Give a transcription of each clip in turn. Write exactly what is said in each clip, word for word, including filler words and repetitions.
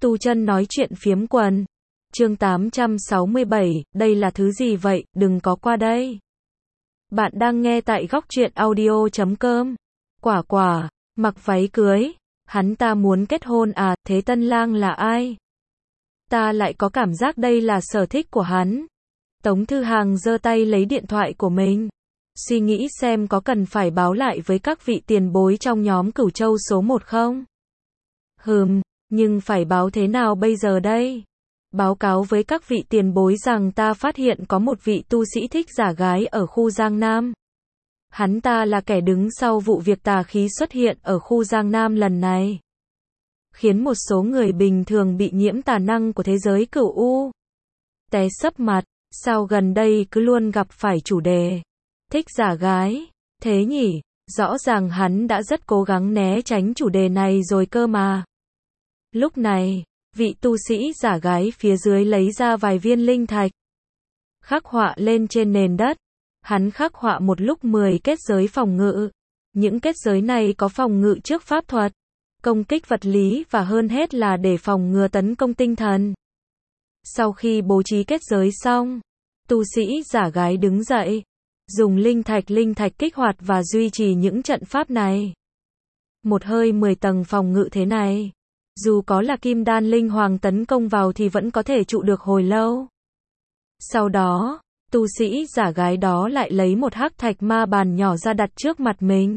Tu chân nói chuyện phiếm quần. Chương tám trăm sáu mươi bảy, đây là thứ gì vậy, đừng có qua đây. Bạn đang nghe tại góc truyện audio chấm com. Quả quả, mặc váy cưới. Hắn ta muốn kết hôn à, thế tân lang là ai? Ta lại có cảm giác đây là sở thích của hắn. Tống Thư Hàng giơ tay lấy điện thoại của mình. Suy nghĩ xem có cần phải báo lại với các vị tiền bối trong nhóm Cửu Châu số một không? Hừm, nhưng phải báo thế nào bây giờ đây? Báo cáo với các vị tiền bối rằng ta phát hiện có một vị tu sĩ thích giả gái ở khu Giang Nam. Hắn ta là kẻ đứng sau vụ việc tà khí xuất hiện ở khu Giang Nam lần này, khiến một số người bình thường bị nhiễm tà năng của thế giới cửu u té sấp mặt. Sao gần đây cứ luôn gặp phải chủ đề thích giả gái thế nhỉ? Rõ ràng hắn đã rất cố gắng né tránh chủ đề này rồi cơ mà. Lúc này, vị tu sĩ giả gái phía dưới lấy ra vài viên linh thạch, khắc họa lên trên nền đất. Hắn khắc họa một lúc mười kết giới phòng ngự. Những kết giới này có phòng ngự trước pháp thuật, công kích vật lý và hơn hết là để phòng ngừa tấn công tinh thần. Sau khi bố trí kết giới xong, tu sĩ giả gái đứng dậy, dùng linh thạch linh thạch kích hoạt và duy trì những trận pháp này. Một hơi mười tầng phòng ngự thế này, dù có là kim đan linh hoàng tấn công vào thì vẫn có thể trụ được hồi lâu. Sau đó, tu sĩ giả gái đó lại lấy một hắc thạch ma bàn nhỏ ra đặt trước mặt mình.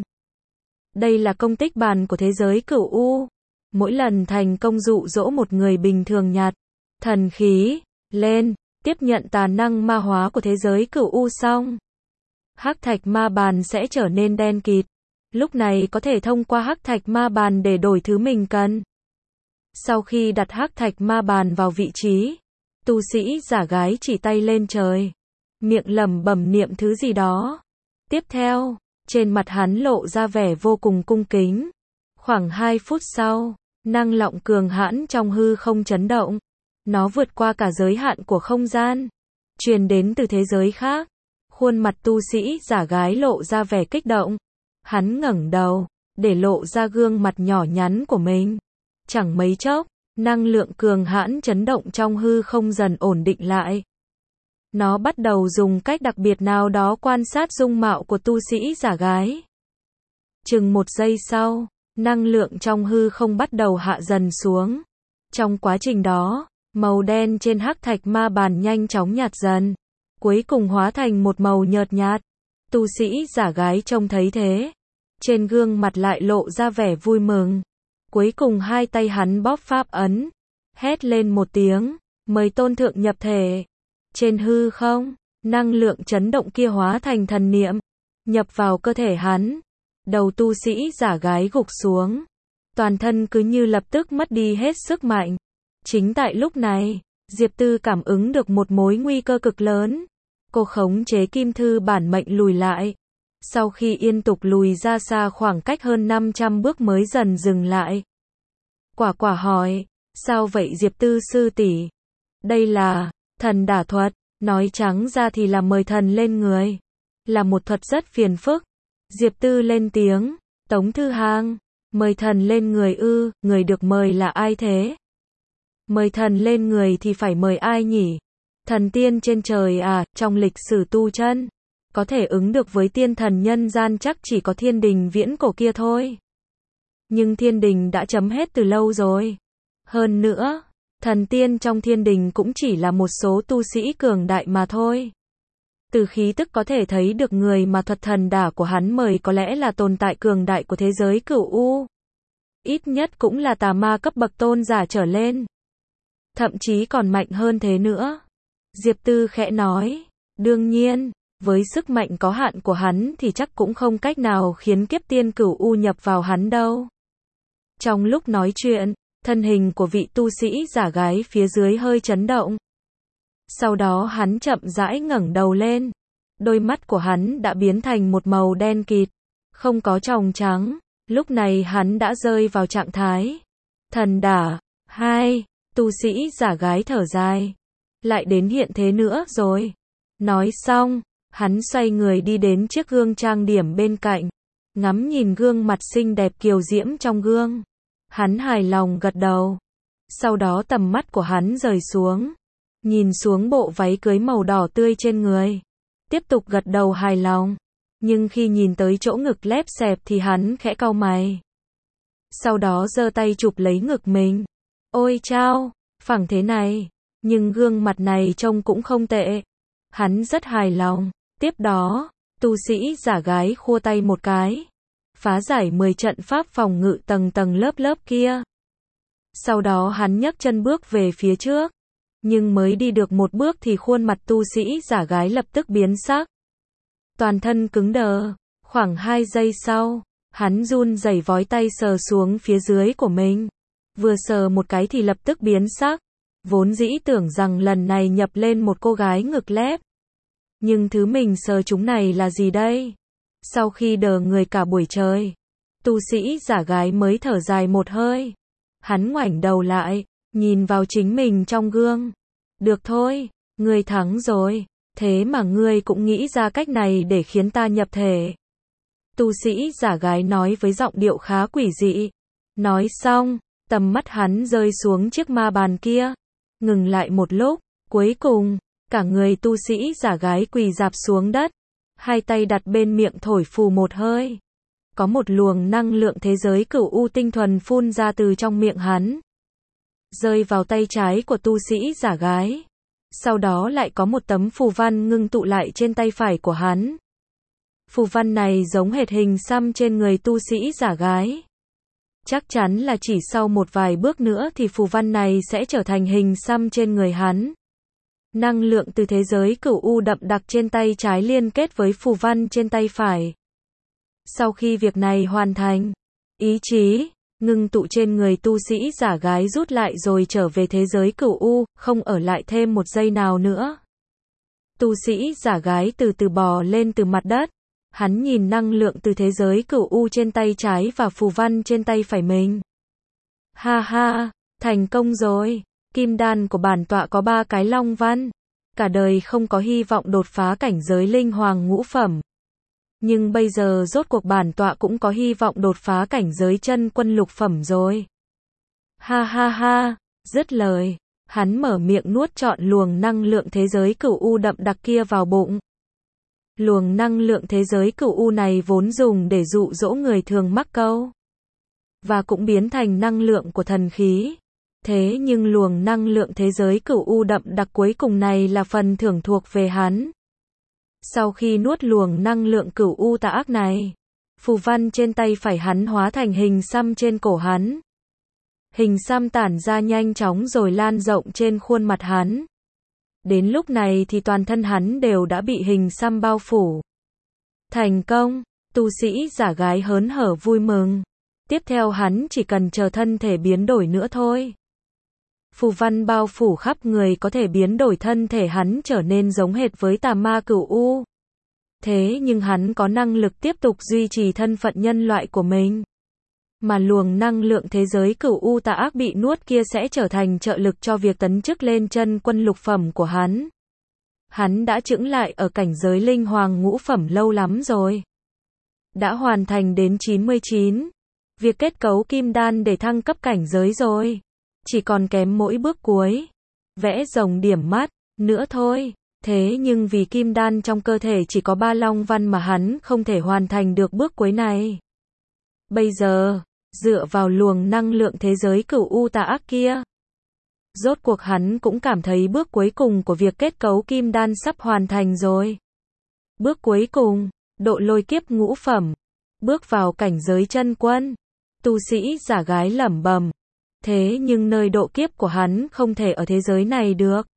Đây là công tích bàn của thế giới cửu u. Mỗi lần thành công dụ dỗ một người bình thường nhặt thần khí lên, tiếp nhận tà năng ma hóa của thế giới cửu u xong, hắc thạch ma bàn sẽ trở nên đen kịt. Lúc này có thể thông qua hắc thạch ma bàn để đổi thứ mình cần. Sau khi đặt hắc thạch ma bàn vào vị trí, tu sĩ giả gái chỉ tay lên trời, miệng lẩm bẩm niệm thứ gì đó. Tiếp theo, trên mặt hắn lộ ra vẻ vô cùng cung kính. Khoảng hai phút sau, năng lượng cường hãn trong hư không chấn động. Nó vượt qua cả giới hạn của không gian, truyền đến từ thế giới khác. Khuôn mặt tu sĩ giả gái lộ ra vẻ kích động. Hắn ngẩng đầu, để lộ ra gương mặt nhỏ nhắn của mình. Chẳng mấy chốc, năng lượng cường hãn chấn động trong hư không dần ổn định lại. Nó bắt đầu dùng cách đặc biệt nào đó quan sát dung mạo của tu sĩ giả gái. Chừng một giây sau, năng lượng trong hư không bắt đầu hạ dần xuống. Trong quá trình đó, màu đen trên hắc thạch ma bàn nhanh chóng nhạt dần, cuối cùng hóa thành một màu nhợt nhạt. Tu sĩ giả gái trông thấy thế, trên gương mặt lại lộ ra vẻ vui mừng. Cuối cùng hai tay hắn bóp pháp ấn, hét lên một tiếng, mời tôn thượng nhập thể. Trên hư không, năng lượng chấn động kia hóa thành thần niệm, nhập vào cơ thể hắn. Đầu tu sĩ giả gái gục xuống, toàn thân cứ như lập tức mất đi hết sức mạnh. Chính tại lúc này, Diệp Tư cảm ứng được một mối nguy cơ cực lớn. Cô khống chế kim thư bản mệnh lùi lại. Sau khi liên tục lùi ra xa khoảng cách hơn năm trăm bước mới dần dừng lại. Quả quả hỏi, sao vậy Diệp Tư sư tỷ? Đây là thần đả thuật, nói trắng ra thì là mời thần lên người. Là một thuật rất phiền phức. Diệp Tư lên tiếng, Tống Thư Hàng, mời thần lên người ư, người được mời là ai thế? Mời thần lên người thì phải mời ai nhỉ? Thần tiên trên trời à, trong lịch sử tu chân, có thể ứng được với tiên thần nhân gian chắc chỉ có thiên đình viễn cổ kia thôi. Nhưng thiên đình đã chấm hết từ lâu rồi. Hơn nữa, thần tiên trong thiên đình cũng chỉ là một số tu sĩ cường đại mà thôi. Từ khí tức có thể thấy được người mà thuật thần đả của hắn mời có lẽ là tồn tại cường đại của thế giới cửu u. Ít nhất cũng là tà ma cấp bậc tôn giả trở lên. Thậm chí còn mạnh hơn thế nữa. Diệp Tư khẽ nói, đương nhiên, với sức mạnh có hạn của hắn thì chắc cũng không cách nào khiến kiếp tiên cửu u nhập vào hắn đâu. Trong lúc nói chuyện, thân hình của vị tu sĩ giả gái phía dưới hơi chấn động. Sau đó hắn chậm rãi ngẩng đầu lên. Đôi mắt của hắn đã biến thành một màu đen kịt, không có tròng trắng. Lúc này hắn đã rơi vào trạng thái thần đả. Hai, tu sĩ giả gái thở dài. Lại đến hiện thế nữa rồi. Nói xong, hắn xoay người đi đến chiếc gương trang điểm bên cạnh, ngắm nhìn gương mặt xinh đẹp kiều diễm trong gương. Hắn hài lòng gật đầu. Sau đó tầm mắt của hắn rời xuống, nhìn xuống bộ váy cưới màu đỏ tươi trên người, tiếp tục gật đầu hài lòng. Nhưng khi nhìn tới chỗ ngực lép xẹp thì hắn khẽ cau mày. Sau đó giơ tay chụp lấy ngực mình. Ôi chao, phẳng thế này, nhưng gương mặt này trông cũng không tệ. Hắn rất hài lòng. Tiếp đó, tu sĩ giả gái khua tay một cái, phá giải mười trận pháp phòng ngự tầng tầng lớp lớp kia. Sau đó hắn nhấc chân bước về phía trước, nhưng mới đi được một bước thì khuôn mặt tu sĩ giả gái lập tức biến sắc. Toàn thân cứng đờ, khoảng hai giây sau, hắn run rẩy vói tay sờ xuống phía dưới của mình. Vừa sờ một cái thì lập tức biến sắc, vốn dĩ tưởng rằng lần này nhập lên một cô gái ngực lép. Nhưng thứ mình sờ chúng này là gì đây? Sau khi đờ người cả buổi trời, tu sĩ giả gái mới thở dài một hơi. Hắn ngoảnh đầu lại, nhìn vào chính mình trong gương. Được thôi, ngươi thắng rồi, thế mà ngươi cũng nghĩ ra cách này để khiến ta nhập thể. Tu sĩ giả gái nói với giọng điệu khá quỷ dị. Nói xong, tầm mắt hắn rơi xuống chiếc ma bàn kia. Ngừng lại một lúc, cuối cùng, cả người tu sĩ giả gái quỳ rạp xuống đất. Hai tay đặt bên miệng thổi phù một hơi. Có một luồng năng lượng thế giới cửu u tinh thuần phun ra từ trong miệng hắn, rơi vào tay trái của tu sĩ giả gái. Sau đó lại có một tấm phù văn ngưng tụ lại trên tay phải của hắn. Phù văn này giống hệt hình xăm trên người tu sĩ giả gái. Chắc chắn là chỉ sau một vài bước nữa thì phù văn này sẽ trở thành hình xăm trên người hắn. Năng lượng từ thế giới cửu u đậm đặc trên tay trái liên kết với phù văn trên tay phải. Sau khi việc này hoàn thành, ý chí ngưng tụ trên người tu sĩ giả gái rút lại rồi trở về thế giới cửu u, không ở lại thêm một giây nào nữa. Tu sĩ giả gái từ từ bò lên từ mặt đất. Hắn nhìn năng lượng từ thế giới cửu u trên tay trái và phù văn trên tay phải mình. Ha ha, thành công rồi. Kim đan của bản tọa có ba cái long văn. Cả đời không có hy vọng đột phá cảnh giới linh hoàng ngũ phẩm. Nhưng bây giờ rốt cuộc bản tọa cũng có hy vọng đột phá cảnh giới chân quân lục phẩm rồi. Ha ha ha, dứt lời, hắn mở miệng nuốt trọn luồng năng lượng thế giới cửu u đậm đặc kia vào bụng. Luồng năng lượng thế giới cửu u này vốn dùng để dụ dỗ người thường mắc câu, và cũng biến thành năng lượng của thần khí. Thế nhưng luồng năng lượng thế giới cửu u đậm đặc cuối cùng này là phần thưởng thuộc về hắn. Sau khi nuốt luồng năng lượng cửu u tà ác này, phù văn trên tay phải hắn hóa thành hình xăm trên cổ hắn. Hình xăm tản ra nhanh chóng rồi lan rộng trên khuôn mặt hắn. Đến lúc này thì toàn thân hắn đều đã bị hình xăm bao phủ. Thành công, tu sĩ giả gái hớn hở vui mừng. Tiếp theo hắn chỉ cần chờ thân thể biến đổi nữa thôi. Phù văn bao phủ khắp người có thể biến đổi thân thể hắn trở nên giống hệt với tà ma cửu u. Thế nhưng hắn có năng lực tiếp tục duy trì thân phận nhân loại của mình. Mà luồng năng lượng thế giới cửu u tà ác bị nuốt kia sẽ trở thành trợ lực cho việc tấn chức lên chân quân lục phẩm của hắn. Hắn đã chững lại ở cảnh giới linh hoàng ngũ phẩm lâu lắm rồi. Đã hoàn thành đến chín mươi chín. Việc kết cấu kim đan để thăng cấp cảnh giới rồi. Chỉ còn kém mỗi bước cuối. Vẽ rồng điểm mắt, nữa thôi. Thế nhưng vì kim đan trong cơ thể chỉ có ba long văn mà hắn không thể hoàn thành được bước cuối này. Bây giờ, dựa vào luồng năng lượng thế giới cửu u tà ác kia, rốt cuộc hắn cũng cảm thấy bước cuối cùng của việc kết cấu kim đan sắp hoàn thành rồi. Bước cuối cùng, độ lôi kiếp ngũ phẩm, bước vào cảnh giới chân quân. Tu sĩ giả gái lẩm bẩm. Thế nhưng nơi độ kiếp của hắn không thể ở thế giới này được.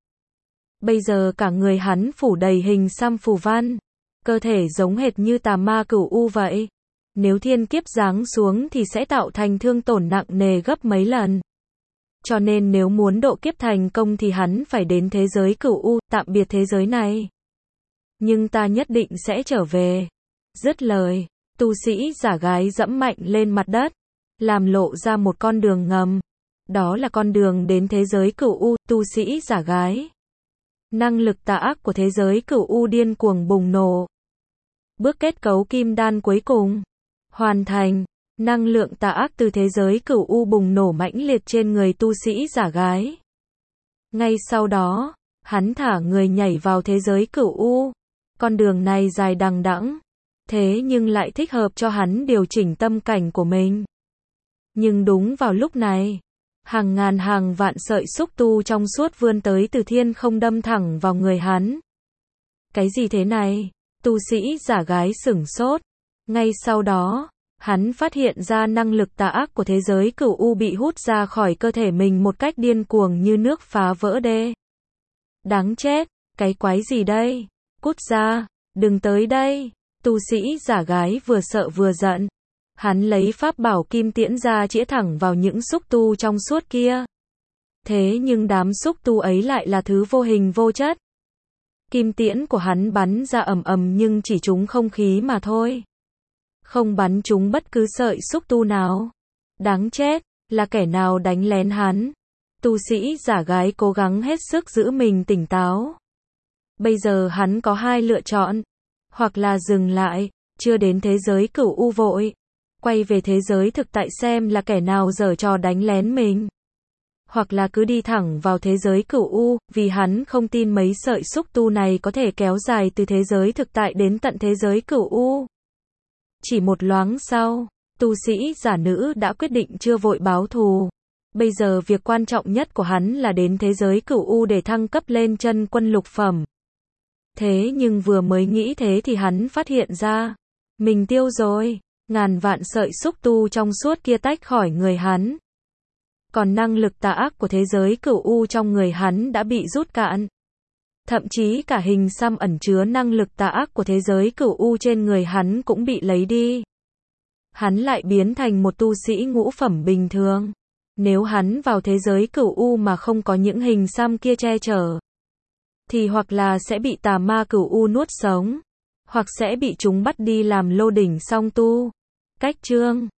Bây giờ cả người hắn phủ đầy hình xăm phù văn, cơ thể giống hệt như tà ma cửu u vậy. Nếu thiên kiếp giáng xuống thì sẽ tạo thành thương tổn nặng nề gấp mấy lần. Cho nên nếu muốn độ kiếp thành công thì hắn phải đến thế giới cửu u, tạm biệt thế giới này. Nhưng ta nhất định sẽ trở về. Dứt lời, tu sĩ giả gái dẫm mạnh lên mặt đất, làm lộ ra một con đường ngầm. Đó là con đường đến thế giới cửu u, tu sĩ giả gái. Năng lực tà ác của thế giới cửu u điên cuồng bùng nổ. Bước kết cấu kim đan cuối cùng hoàn thành. Năng lượng tà ác từ thế giới cửu u bùng nổ mãnh liệt trên người tu sĩ giả gái. Ngay sau đó, hắn thả người nhảy vào thế giới cửu u. Con đường này dài đằng đẵng, thế nhưng lại thích hợp cho hắn điều chỉnh tâm cảnh của mình. Nhưng đúng vào lúc này, hàng ngàn hàng vạn sợi xúc tu trong suốt vươn tới từ thiên không đâm thẳng vào người hắn. Cái gì thế này? Tu sĩ giả gái sửng sốt. Ngay sau đó, hắn phát hiện ra năng lực tà ác của thế giới cửu u bị hút ra khỏi cơ thể mình một cách điên cuồng như nước phá vỡ đê. Đáng chết, cái quái gì đây? Cút ra, đừng tới đây. Tu sĩ giả gái vừa sợ vừa giận. Hắn lấy pháp bảo kim tiễn ra chĩa thẳng vào những xúc tu trong suốt kia. Thế nhưng đám xúc tu ấy lại là thứ vô hình vô chất. Kim tiễn của hắn bắn ra ầm ầm nhưng chỉ trúng không khí mà thôi. Không bắn trúng bất cứ sợi xúc tu nào. Đáng chết, là kẻ nào đánh lén hắn? Tu sĩ giả gái cố gắng hết sức giữ mình tỉnh táo. Bây giờ hắn có hai lựa chọn. Hoặc là dừng lại, chưa đến thế giới cửu u vội. Quay về thế giới thực tại xem là kẻ nào giở trò đánh lén mình. Hoặc là cứ đi thẳng vào thế giới cửu u, vì hắn không tin mấy sợi xúc tu này có thể kéo dài từ thế giới thực tại đến tận thế giới cửu u. Chỉ một loáng sau, tu sĩ giả nữ đã quyết định chưa vội báo thù. Bây giờ việc quan trọng nhất của hắn là đến thế giới cửu u để thăng cấp lên chân quân lục phẩm. Thế nhưng vừa mới nghĩ thế thì hắn phát hiện ra, mình tiêu rồi, ngàn vạn sợi xúc tu trong suốt kia tách khỏi người hắn. Còn năng lực tà ác của thế giới cửu u trong người hắn đã bị rút cạn. Thậm chí cả hình xăm ẩn chứa năng lực tà ác của thế giới cửu u trên người hắn cũng bị lấy đi. Hắn lại biến thành một tu sĩ ngũ phẩm bình thường. Nếu hắn vào thế giới cửu u mà không có những hình xăm kia che chở, thì hoặc là sẽ bị tà ma cửu u nuốt sống, hoặc sẽ bị chúng bắt đi làm lô đỉnh song tu. Cách chương